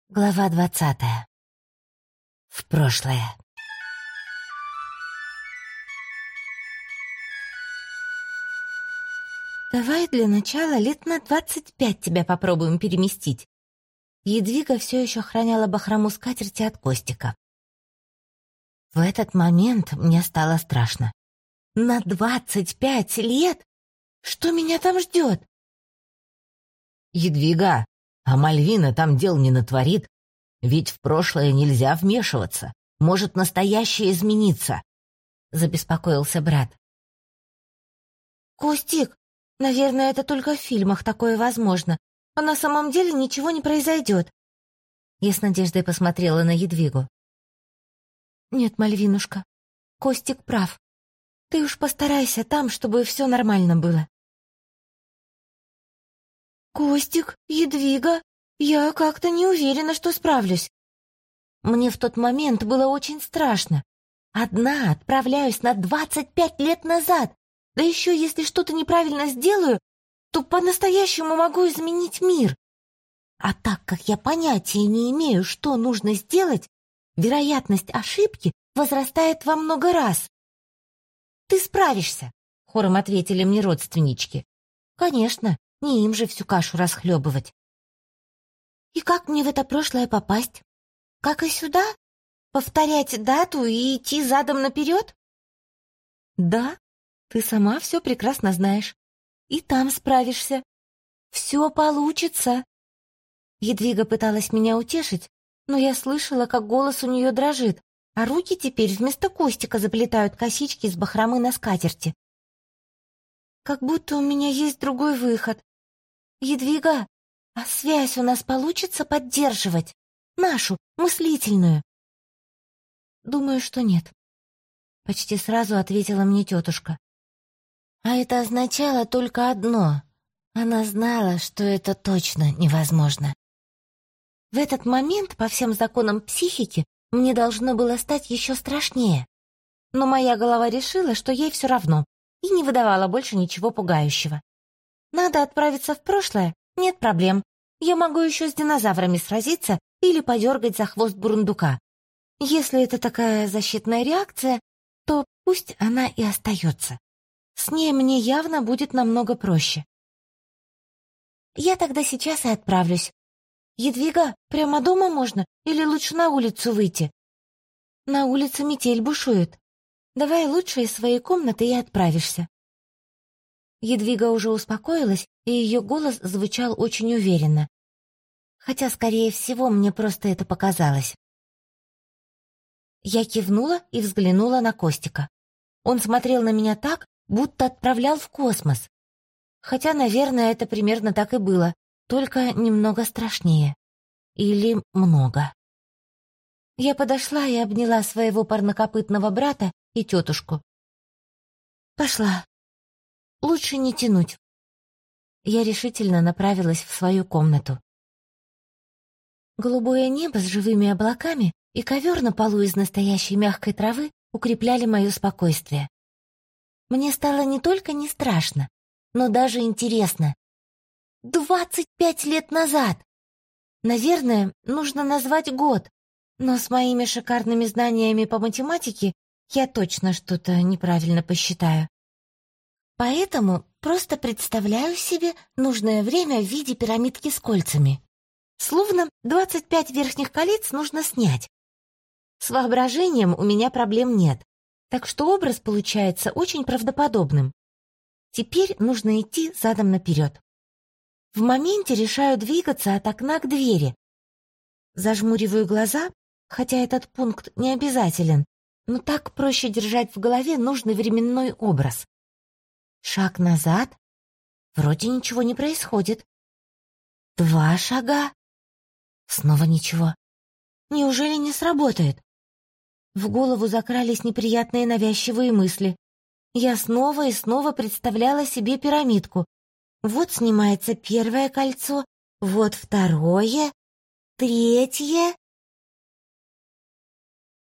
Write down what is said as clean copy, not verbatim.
Глава 20. В прошлое. Давай для начала лет на 25 тебя попробуем переместить. Едвига все еще охраняла бахрому скатерти от Костика. В этот момент мне стало страшно. На 25 лет? Что меня там ждет? Едвига, а Мальвина там дел не натворит? Ведь в прошлое нельзя вмешиваться. Может настоящее измениться. Забеспокоился брат. Костик, наверное, это только в фильмах такое возможно, а на самом деле ничего не произойдет. Я с надеждой посмотрела на Едвигу. Нет, Мальвинушка, Костик прав. Ты уж постарайся там, чтобы все нормально было. Костик, Едвига, я как-то не уверена, что справлюсь. Мне в тот момент было очень страшно. Одна отправляюсь на 25 лет назад. Да еще если что-то неправильно сделаю, то по-настоящему могу изменить мир. А так как я понятия не имею, что нужно сделать, вероятность ошибки возрастает во много раз. «Ты справишься», — хором ответили мне родственнички. «Конечно, не им же всю кашу расхлебывать». «И как мне в это прошлое попасть? Как и сюда? Повторять дату и идти задом наперед?» «Да, ты сама все прекрасно знаешь. И там справишься. Все получится». Едвига пыталась меня утешить, но я слышала, как голос у нее дрожит, а руки теперь вместо Костика заплетают косички из бахромы на скатерти. Как будто у меня есть другой выход. «Едвига, а связь у нас получится поддерживать? Нашу, мыслительную?» «Думаю, что нет», — почти сразу ответила мне тетушка. А это означало только одно. Она знала, что это точно невозможно. В этот момент, по всем законам психики, мне должно было стать еще страшнее. Но моя голова решила, что ей все равно, и не выдавала больше ничего пугающего. Надо отправиться в прошлое? Нет проблем. Я могу еще с динозаврами сразиться или подергать за хвост бурундука. Если это такая защитная реакция, то пусть она и остается. С ней мне явно будет намного проще. Я тогда сейчас и отправлюсь. Едвига, прямо дома можно или лучше на улицу выйти? На улице метель бушует. Давай лучше из своей комнаты и отправишься. Едвига уже успокоилась, и ее голос звучал очень уверенно. Хотя, скорее всего, мне просто это показалось. Я кивнула и взглянула на Костика. Он смотрел на меня так, будто отправлял в космос. Хотя, наверное, это примерно так и было, только немного страшнее. Или много. Я подошла и обняла своего парнокопытного брата и тетушку. Пошла. Лучше не тянуть. Я решительно направилась в свою комнату. Голубое небо с живыми облаками и ковер на полу из настоящей мягкой травы укрепляли мое спокойствие. Мне стало не только не страшно, но даже интересно. 25 лет назад! Наверное, нужно назвать год, но с моими шикарными знаниями по математике я точно что-то неправильно посчитаю. Поэтому просто представляю себе нужное время в виде пирамидки с кольцами. Словно 25 верхних колец нужно снять. С воображением у меня проблем нет, так что образ получается очень правдоподобным. Теперь нужно идти задом наперед. В моменте решаю двигаться от окна к двери. Зажмуриваю глаза, хотя этот пункт не обязателен, но так проще держать в голове нужный временной образ. Шаг назад. Вроде ничего не происходит. 2 шага. Снова ничего. Неужели не сработает? В голову закрались неприятные навязчивые мысли. Я снова и снова представляла себе пирамидку. Вот снимается первое кольцо, вот второе, третье.